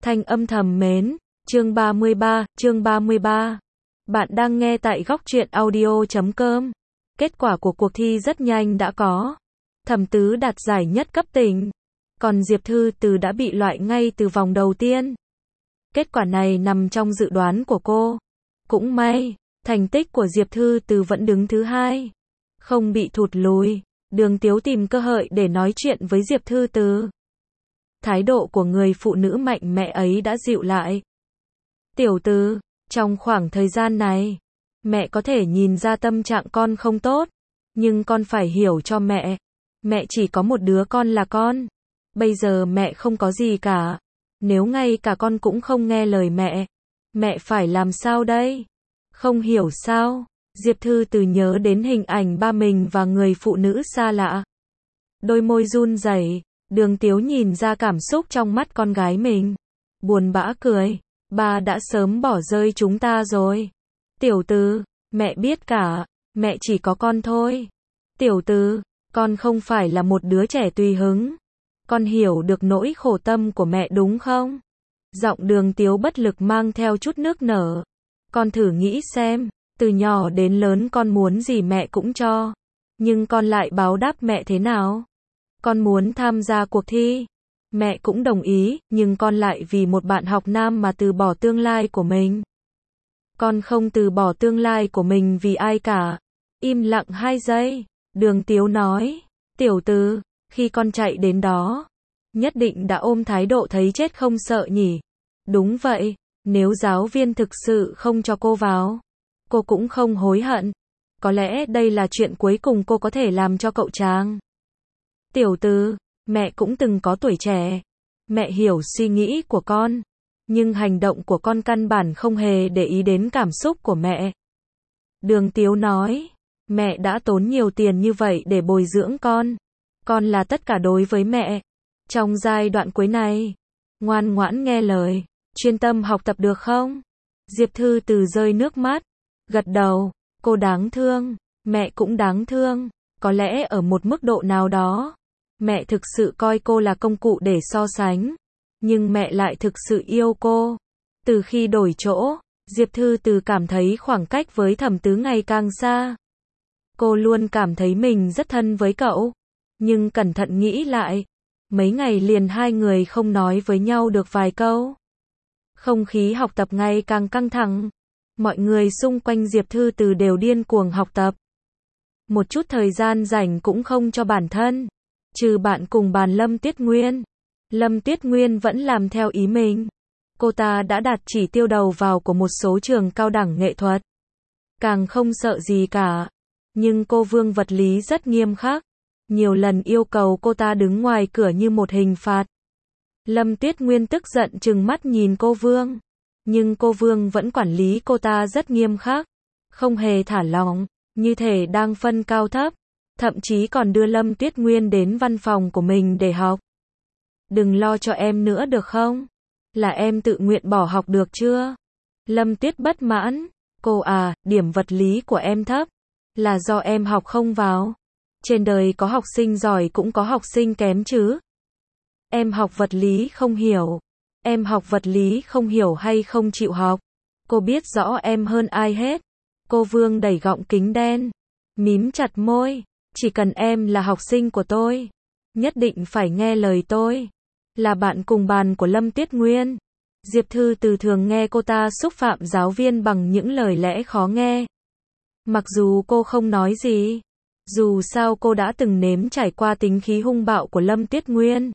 Thanh âm thầm mến, chương 33. Bạn đang nghe tại góc truyện audio.com. Kết quả của cuộc thi rất nhanh đã có. Thẩm Tứ đạt giải nhất cấp tỉnh. Còn Diệp Thư Từ đã bị loại ngay từ vòng đầu tiên. Kết quả này nằm trong dự đoán của cô. Cũng may, thành tích của Diệp Thư Từ vẫn đứng thứ hai. Không bị thụt lùi. Đường Tiếu tìm cơ hội để nói chuyện với Diệp Thư Từ. Thái độ của người phụ nữ mạnh mẽ ấy đã dịu lại. Tiểu Từ, trong khoảng thời gian này, mẹ có thể nhìn ra tâm trạng con không tốt, nhưng con phải hiểu cho mẹ. Mẹ chỉ có một đứa con là con. Bây giờ mẹ không có gì cả. Nếu ngay cả con cũng không nghe lời mẹ phải làm sao đây? Không hiểu sao? Diệp Thư Từ nhớ đến hình ảnh ba mình và người phụ nữ xa lạ. Đôi môi run rẩy. Đường Tiếu nhìn ra cảm xúc trong mắt con gái mình. Buồn bã cười. Ba đã sớm bỏ rơi chúng ta rồi. Tiểu Từ, mẹ biết cả. Mẹ chỉ có con thôi. Tiểu Từ, con không phải là một đứa trẻ tùy hứng. Con hiểu được nỗi khổ tâm của mẹ đúng không? Giọng Đường Tiếu bất lực mang theo chút nước nở. Con thử nghĩ xem, từ nhỏ đến lớn con muốn gì mẹ cũng cho. Nhưng con lại báo đáp mẹ thế nào? Con muốn tham gia cuộc thi. Mẹ cũng đồng ý, nhưng con lại vì một bạn học nam mà từ bỏ tương lai của mình. Con không từ bỏ tương lai của mình vì ai cả. Im lặng 2 giây. Đường Tiếu nói. Tiểu Từ, khi con chạy đến đó, nhất định đã ôm thái độ thấy chết không sợ nhỉ? Đúng vậy, nếu giáo viên thực sự không cho cô vào, cô cũng không hối hận. Có lẽ đây là chuyện cuối cùng cô có thể làm cho cậu chàng. Tiểu Từ, mẹ cũng từng có tuổi trẻ. Mẹ hiểu suy nghĩ của con. Nhưng hành động của con căn bản không hề để ý đến cảm xúc của mẹ. Đường Tiếu nói. Mẹ đã tốn nhiều tiền như vậy để bồi dưỡng con. Con là tất cả đối với mẹ. Trong giai đoạn cuối này, ngoan ngoãn nghe lời, chuyên tâm học tập được không? Diệp Thư Từ rơi nước mắt. Gật đầu. Cô đáng thương. Mẹ cũng đáng thương. Có lẽ ở một mức độ nào đó, mẹ thực sự coi cô là công cụ để so sánh. Nhưng mẹ lại thực sự yêu cô. Từ khi đổi chỗ, Diệp Thư Từ cảm thấy khoảng cách với Thẩm Tứ ngày càng xa. Cô luôn cảm thấy mình rất thân với cậu. Nhưng cẩn thận nghĩ lại, mấy ngày liền hai người không nói với nhau được vài câu. Không khí học tập ngày càng căng thẳng. Mọi người xung quanh Diệp Thư Từ đều điên cuồng học tập. Một chút thời gian rảnh cũng không cho bản thân. Trừ bạn cùng bàn Lâm Tuyết Nguyên. Lâm Tuyết Nguyên vẫn làm theo ý mình. Cô ta đã đạt chỉ tiêu đầu vào của một số trường cao đẳng nghệ thuật. Càng không sợ gì cả. Nhưng cô Vương vật lý rất nghiêm khắc. Nhiều lần yêu cầu cô ta đứng ngoài cửa như một hình phạt. Lâm Tuyết Nguyên tức giận trừng mắt nhìn cô Vương. Nhưng cô Vương vẫn quản lý cô ta rất nghiêm khắc. Không hề thả lỏng. Như thể đang phân cao thấp. Thậm chí còn đưa Lâm Tuyết Nguyên đến văn phòng của mình để học. Đừng lo cho em nữa được không? Là em tự nguyện bỏ học được chưa? Lâm Tuyết bất mãn. Cô à, điểm vật lý của em thấp. Là do em học không vào. Trên đời có học sinh giỏi cũng có học sinh kém chứ. Em học vật lý không hiểu. Em học vật lý không hiểu hay không chịu học. Cô biết rõ em hơn ai hết. Cô Vương đẩy gọng kính đen. Mím chặt môi. Chỉ cần em là học sinh của tôi, nhất định phải nghe lời tôi. Là bạn cùng bàn của Lâm Tuyết Nguyên. Diệp Thư Từ thường nghe cô ta xúc phạm giáo viên bằng những lời lẽ khó nghe. Mặc dù cô không nói gì. Dù sao cô đã từng nếm trải qua tính khí hung bạo của Lâm Tuyết Nguyên.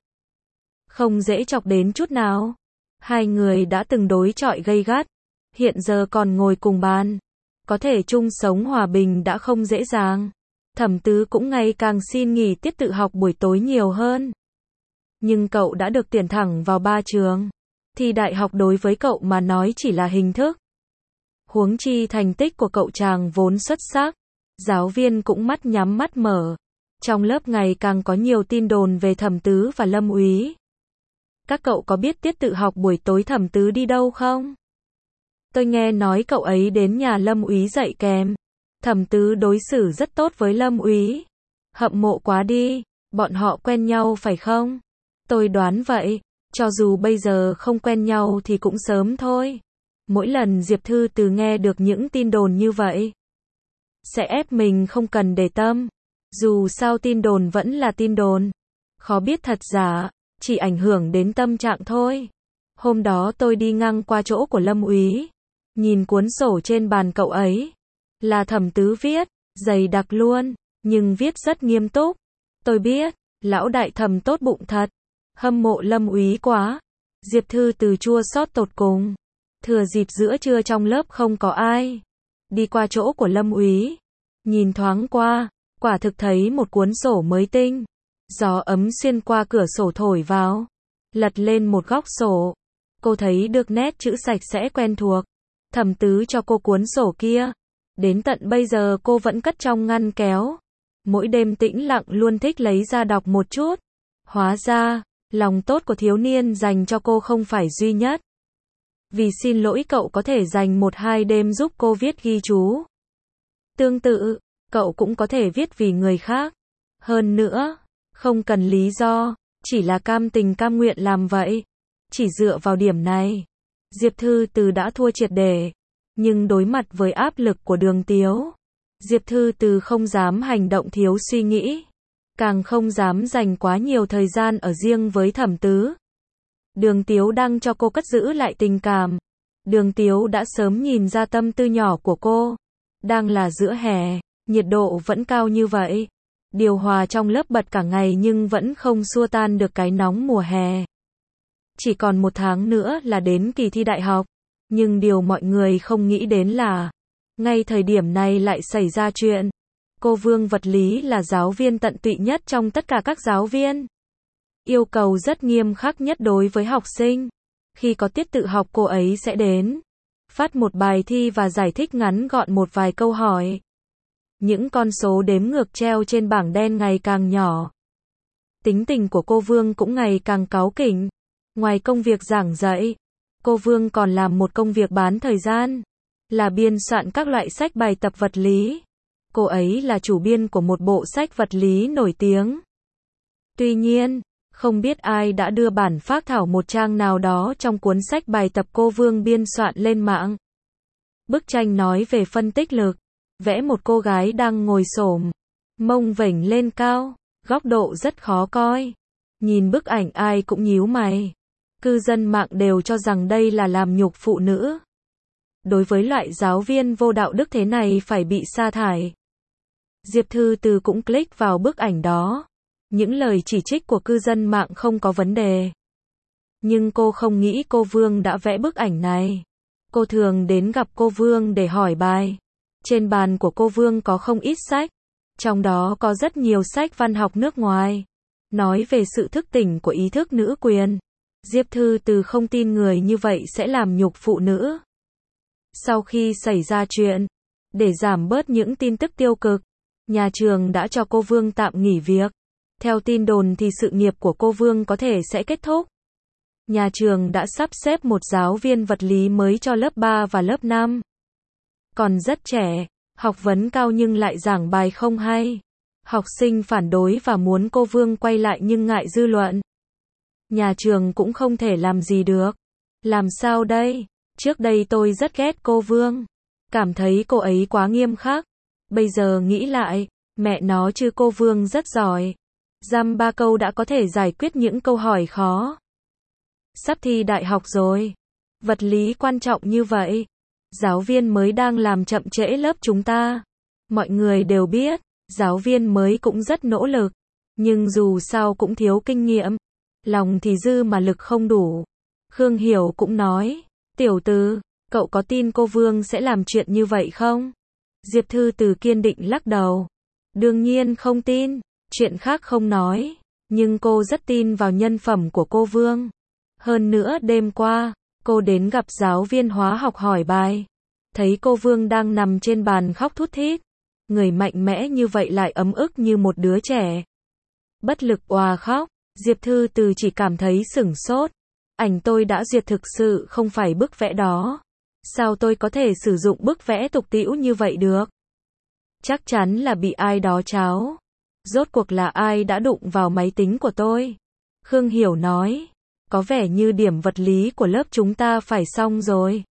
Không dễ chọc đến chút nào. Hai người đã từng đối chọi gay gắt. Hiện giờ còn ngồi cùng bàn. Có thể chung sống hòa bình đã không dễ dàng. Thẩm Tứ cũng ngày càng xin nghỉ tiết tự học buổi tối nhiều hơn. Nhưng cậu đã được tuyển thẳng vào 3 trường. Thi đại học đối với cậu mà nói chỉ là hình thức. Huống chi thành tích của cậu chàng vốn xuất sắc. Giáo viên cũng mắt nhắm mắt mở. Trong lớp ngày càng có nhiều tin đồn về Thẩm Tứ và Lâm Úy. Các cậu có biết tiết tự học buổi tối Thẩm Tứ đi đâu không? Tôi nghe nói cậu ấy đến nhà Lâm Úy dạy kèm. Thẩm Tứ đối xử rất tốt với Lâm Úy. Hâm mộ quá đi. Bọn họ quen nhau phải không? Tôi đoán vậy. Cho dù bây giờ không quen nhau thì cũng sớm thôi. Mỗi lần Diệp Thư Từ nghe được những tin đồn như vậy, sẽ ép mình không cần để tâm. Dù sao tin đồn vẫn là tin đồn. Khó biết thật giả, chỉ ảnh hưởng đến tâm trạng thôi. Hôm đó tôi đi ngang qua chỗ của Lâm Úy, nhìn cuốn sổ trên bàn cậu ấy. Là Thẩm Tứ viết, dày đặc luôn, nhưng viết rất nghiêm túc. Tôi biết, lão đại Thẩm tốt bụng thật. Hâm mộ Lâm Úy quá. Diệp Thư Từ chua xót tột cùng. Thừa dịp giữa trưa trong lớp không có ai, đi qua chỗ của Lâm Úy, nhìn thoáng qua, quả thực thấy một cuốn sổ mới tinh. Gió ấm xuyên qua cửa sổ thổi vào, lật lên một góc sổ. Cô thấy được nét chữ sạch sẽ quen thuộc. Thẩm Tứ cho cô cuốn sổ kia. Đến tận bây giờ cô vẫn cất trong ngăn kéo. Mỗi đêm tĩnh lặng luôn thích lấy ra đọc một chút. Hóa ra, lòng tốt của thiếu niên dành cho cô không phải duy nhất. Vì xin lỗi cậu có thể dành 1-2 đêm giúp cô viết ghi chú. Tương tự, cậu cũng có thể viết vì người khác. Hơn nữa, không cần lý do, chỉ là cam tình cam nguyện làm vậy. Chỉ dựa vào điểm này, Diệp Thư Từ đã thua triệt để. Nhưng đối mặt với áp lực của Đường Tiếu, Diệp Thư Từ không dám hành động thiếu suy nghĩ, càng không dám dành quá nhiều thời gian ở riêng với Thẩm Tứ. Đường Tiếu đang cho cô cất giữ lại tình cảm. Đường Tiếu đã sớm nhìn ra tâm tư nhỏ của cô. Đang là giữa hè, nhiệt độ vẫn cao như vậy. Điều hòa trong lớp bật cả ngày nhưng vẫn không xua tan được cái nóng mùa hè. Chỉ còn 1 tháng nữa là đến kỳ thi đại học. Nhưng điều mọi người không nghĩ đến là, ngay thời điểm này lại xảy ra chuyện. Cô Vương vật lý là giáo viên tận tụy nhất trong tất cả các giáo viên. Yêu cầu rất nghiêm khắc nhất đối với học sinh. Khi có tiết tự học cô ấy sẽ đến, phát một bài thi và giải thích ngắn gọn một vài câu hỏi. Những con số đếm ngược treo trên bảng đen ngày càng nhỏ. Tính tình của cô Vương cũng ngày càng cáu kỉnh. Ngoài công việc giảng dạy, cô Vương còn làm một công việc bán thời gian, là biên soạn các loại sách bài tập vật lý. Cô ấy là chủ biên của một bộ sách vật lý nổi tiếng. Tuy nhiên, không biết ai đã đưa bản phác thảo một trang nào đó trong cuốn sách bài tập cô Vương biên soạn lên mạng. Bức tranh nói về phân tích lực, vẽ một cô gái đang ngồi xổm, mông vểnh lên cao, góc độ rất khó coi. Nhìn bức ảnh ai cũng nhíu mày. Cư dân mạng đều cho rằng đây là làm nhục phụ nữ. Đối với loại giáo viên vô đạo đức thế này phải bị sa thải. Diệp Thư Từ cũng click vào bức ảnh đó. Những lời chỉ trích của cư dân mạng không có vấn đề. Nhưng cô không nghĩ cô Vương đã vẽ bức ảnh này. Cô thường đến gặp cô Vương để hỏi bài. Trên bàn của cô Vương có không ít sách. Trong đó có rất nhiều sách văn học nước ngoài. Nói về sự thức tỉnh của ý thức nữ quyền. Diệp Thư Từ không tin người như vậy sẽ làm nhục phụ nữ. Sau khi xảy ra chuyện, để giảm bớt những tin tức tiêu cực, nhà trường đã cho cô Vương tạm nghỉ việc. Theo tin đồn thì sự nghiệp của cô Vương có thể sẽ kết thúc. Nhà trường đã sắp xếp một giáo viên vật lý mới cho lớp 3 và lớp 5. Còn rất trẻ, học vấn cao nhưng lại giảng bài không hay. Học sinh phản đối và muốn cô Vương quay lại nhưng ngại dư luận. Nhà trường cũng không thể làm gì được. Làm sao đây? Trước đây tôi rất ghét cô Vương. Cảm thấy cô ấy quá nghiêm khắc. Bây giờ nghĩ lại, mẹ nó chứ cô Vương rất giỏi. Dăm 3 câu đã có thể giải quyết những câu hỏi khó. Sắp thi đại học rồi. Vật lý quan trọng như vậy. Giáo viên mới đang làm chậm trễ lớp chúng ta. Mọi người đều biết, giáo viên mới cũng rất nỗ lực. Nhưng dù sao cũng thiếu kinh nghiệm. Lòng thì dư mà lực không đủ. Khương Hiểu cũng nói, tiểu Từ, cậu có tin cô Vương sẽ làm chuyện như vậy không? Diệp Thư Từ kiên định lắc đầu. Đương nhiên không tin, chuyện khác không nói. Nhưng cô rất tin vào nhân phẩm của cô Vương. Hơn nữa đêm qua, cô đến gặp giáo viên hóa học hỏi bài. Thấy cô Vương đang nằm trên bàn khóc thút thít. Người mạnh mẽ như vậy lại ấm ức như một đứa trẻ. Bất lực òa khóc. Diệp Thư Từ chỉ cảm thấy sửng sốt. Ảnh tôi đã duyệt thực sự không phải bức vẽ đó. Sao tôi có thể sử dụng bức vẽ tục tĩu như vậy được? Chắc chắn là bị ai đó tráo. Rốt cuộc là ai đã đụng vào máy tính của tôi? Khương Hiểu nói. có vẻ như điểm vật lý của lớp chúng ta phải xong rồi.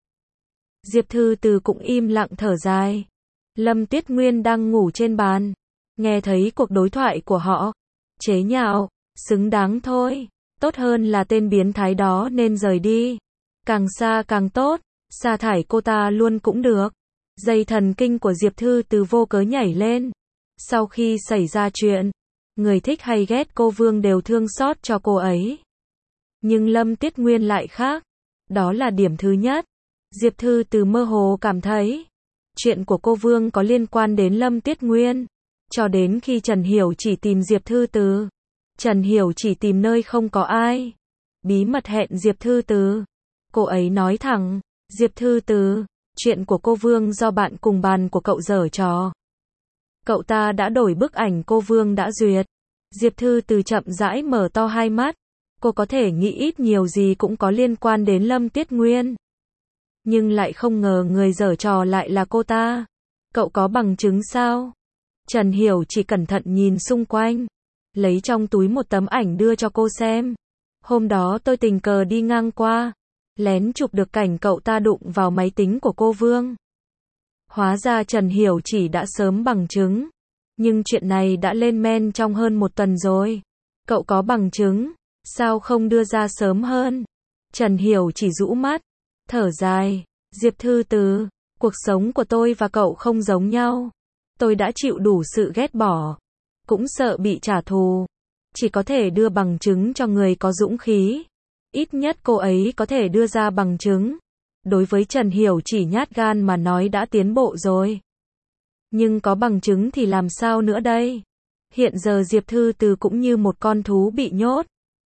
Diệp Thư Từ cũng im lặng thở dài. Lâm Tuyết Nguyên đang ngủ trên bàn, nghe thấy cuộc đối thoại của họ, chế nhạo, xứng đáng thôi, tốt hơn là tên biến thái đó nên rời đi. Càng xa càng tốt, sa thải cô ta luôn cũng được. Dây thần kinh của Diệp Thư Từ vô cớ nhảy lên. Sau khi xảy ra chuyện, người thích hay ghét cô Vương đều thương xót cho cô ấy. Nhưng Lâm Tuyết Nguyên lại khác. Đó là điểm thứ nhất. Diệp Thư Từ mơ hồ cảm thấy chuyện của cô Vương có liên quan đến Lâm Tuyết Nguyên. Cho đến khi Trần Hiểu Chỉ tìm Diệp Thư Từ. Trần Hiểu Chỉ tìm nơi không có ai. Bí mật hẹn Diệp Thư Từ. Cô ấy nói thẳng, Diệp Thư Từ, chuyện của cô Vương do bạn cùng bàn của cậu giở trò. Cậu ta đã đổi bức ảnh cô Vương đã duyệt. Diệp Thư Từ chậm rãi mở to hai mắt. Cô có thể nghĩ ít nhiều gì cũng có liên quan đến Lâm Tuyết Nguyên. Nhưng lại không ngờ người giở trò lại là cô ta. Cậu có bằng chứng sao? Trần Hiểu Chỉ cẩn thận nhìn xung quanh. Lấy trong túi một tấm ảnh đưa cho cô xem. Hôm đó tôi tình cờ đi ngang qua. Lén chụp được cảnh cậu ta đụng vào máy tính của cô Vương. Hóa ra Trần Hiểu Chỉ đã sớm bằng chứng. Nhưng chuyện này đã lên men trong hơn một tuần rồi. Cậu có bằng chứng, sao không đưa ra sớm hơn? Trần Hiểu Chỉ rũ mắt, thở dài. Diệp Thư Từ, cuộc sống của tôi và cậu không giống nhau. Tôi đã chịu đủ sự ghét bỏ. Cũng sợ bị trả thù. Chỉ có thể đưa bằng chứng cho người có dũng khí. Ít nhất cô ấy có thể đưa ra bằng chứng. Đối với Trần Hiểu Chỉ nhát gan mà nói đã tiến bộ rồi. Nhưng có bằng chứng thì làm sao nữa đây? Hiện giờ Diệp Thư Từ cũng như một con thú bị nhốt.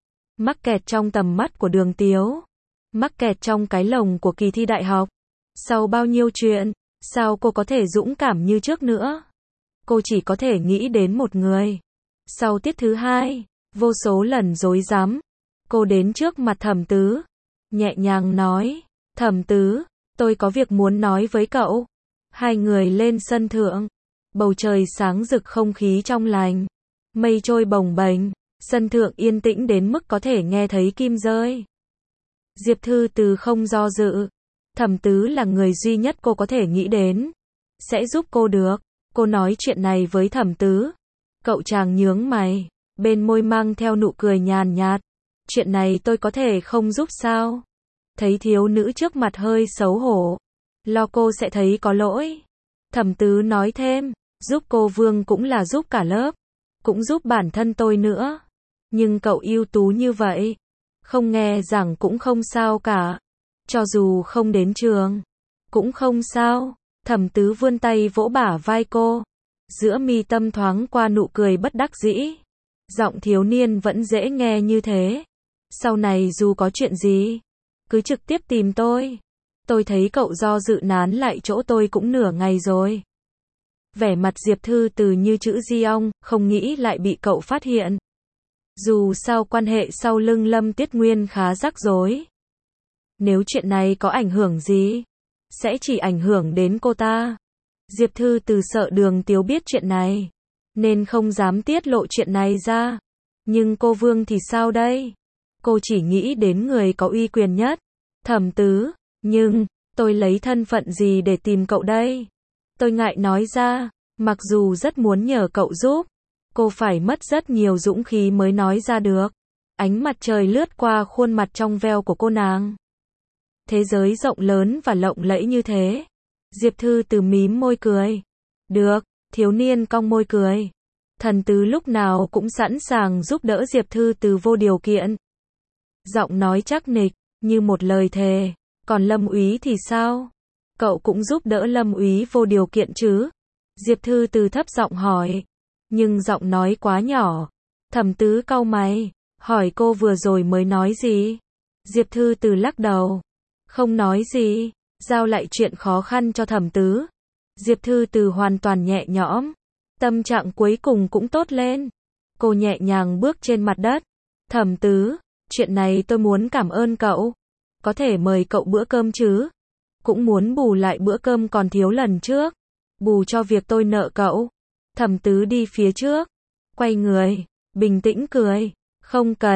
Mắc kẹt trong tầm mắt của Đường Tiếu. Mắc kẹt trong cái lồng của kỳ thi đại học. Sau bao nhiêu chuyện, sao cô có thể dũng cảm như trước nữa? Cô chỉ có thể nghĩ đến một người. Sau tiết thứ 2, vô số lần rối rắm, cô đến trước mặt Thẩm Tứ, nhẹ nhàng nói, Thẩm Tứ, tôi có việc muốn nói với cậu. Hai người lên sân thượng, bầu trời sáng rực không khí trong lành, mây trôi bồng bềnh, sân thượng yên tĩnh đến mức có thể nghe thấy kim rơi. Diệp Thư Từ không do dự, Thẩm Tứ là người duy nhất cô có thể nghĩ đến, sẽ giúp cô được. Cô nói chuyện này với Thẩm Tứ. Cậu chàng nhướng mày, bên môi mang theo nụ cười nhàn nhạt. Chuyện này tôi có thể không giúp sao? Thấy thiếu nữ trước mặt hơi xấu hổ, lo cô sẽ thấy có lỗi. Thẩm Tứ nói thêm, giúp cô Vương cũng là giúp cả lớp, cũng giúp bản thân tôi nữa. Nhưng cậu ưu tú như vậy, không nghe giảng cũng không sao cả. Cho dù không đến trường, cũng không sao. Thẩm Tứ vươn tay vỗ bả vai cô. Giữa mi tâm thoáng qua nụ cười bất đắc dĩ. Giọng thiếu niên vẫn dễ nghe như thế. Sau này dù có chuyện gì, cứ trực tiếp tìm tôi. Tôi thấy cậu do dự nán lại chỗ tôi cũng nửa ngày rồi. Vẻ mặt Diệp Thư Từ như chữ di ong, không nghĩ lại bị cậu phát hiện. Dù sao quan hệ sau lưng Lâm Tuyết Nguyên khá rắc rối. Nếu chuyện này có ảnh hưởng gì, sẽ chỉ ảnh hưởng đến cô ta. Diệp Thư Từ sợ Đường Tiếu biết chuyện này, nên không dám tiết lộ chuyện này ra. Nhưng cô Vương thì sao đây? Cô chỉ nghĩ đến người có uy quyền nhất, Thẩm Tứ. Nhưng, tôi lấy thân phận gì để tìm cậu đây? Tôi ngại nói ra, mặc dù rất muốn nhờ cậu giúp. Cô phải mất rất nhiều dũng khí mới nói ra được. Ánh mặt trời lướt qua khuôn mặt trong veo của cô nàng. Thế giới rộng lớn và lộng lẫy như thế. Diệp Thư Từ mím môi cười. Được, thiếu niên cong môi cười. Thần Tứ lúc nào cũng sẵn sàng giúp đỡ Diệp Thư Từ vô điều kiện. Giọng nói chắc nịch, như một lời thề. Còn Lâm Úy thì sao? Cậu cũng giúp đỡ Lâm Úy vô điều kiện chứ? Diệp Thư Từ thấp giọng hỏi. Nhưng giọng nói quá nhỏ. Thẩm Tứ cau mày, hỏi cô vừa rồi mới nói gì? Diệp Thư Từ lắc đầu. Không nói gì, giao lại chuyện khó khăn cho Thẩm Tứ. Diệp Thư Từ hoàn toàn nhẹ nhõm. Tâm trạng cuối cùng cũng tốt lên. Cô nhẹ nhàng bước trên mặt đất. Thẩm Tứ, chuyện này tôi muốn cảm ơn cậu. Có thể mời cậu bữa cơm chứ? Cũng muốn bù lại bữa cơm còn thiếu lần trước. Bù cho việc tôi nợ cậu. Thẩm Tứ đi phía trước. Quay người, bình tĩnh cười. Không cần.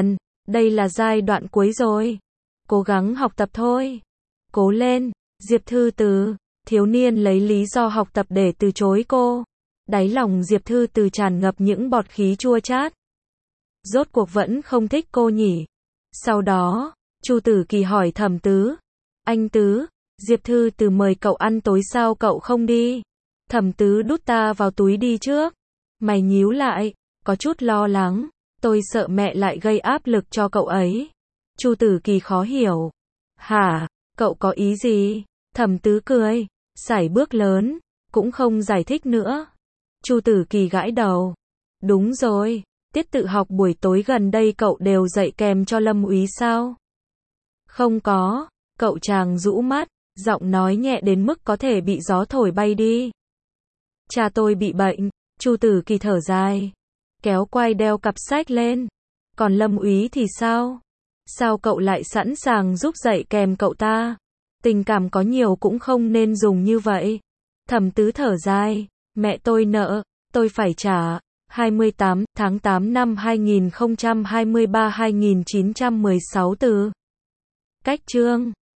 Đây là giai đoạn cuối rồi. Cố gắng học tập thôi. Cố lên, Diệp Thư Từ. Thiếu niên lấy lý do học tập để từ chối cô. Đáy lòng Diệp Thư Từ tràn ngập những bọt khí chua chát. Rốt cuộc vẫn không thích cô nhỉ. Sau đó, Chu Tử Kỳ hỏi Thẩm Tứ. Anh Tứ, Diệp Thư Từ mời cậu ăn tối sao cậu không đi? Thẩm Tứ đút ta vào túi đi trước. Mày nhíu lại, có chút lo lắng. Tôi sợ mẹ lại gây áp lực cho cậu ấy. Chu Tử Kỳ khó hiểu. Hả, cậu có ý gì? Thẩm Tứ cười, sải bước lớn, cũng không giải thích nữa. Chu Tử Kỳ gãi đầu. Đúng rồi, tiết tự học buổi tối gần đây cậu đều dạy kèm cho Lâm Úy sao? Không có, cậu chàng rũ mắt, giọng nói nhẹ đến mức có thể bị gió thổi bay đi. Cha tôi bị bệnh, Chu Tử Kỳ thở dài, kéo quai đeo cặp sách lên. Còn Lâm Úy thì sao? Sao cậu lại sẵn sàng giúp dạy kèm cậu ta? Tình cảm có nhiều cũng không nên dùng như vậy. Thẩm Tứ thở dài, mẹ tôi nợ, tôi phải trả. 28 tháng 8 năm 2023 2916 từ. Cách chương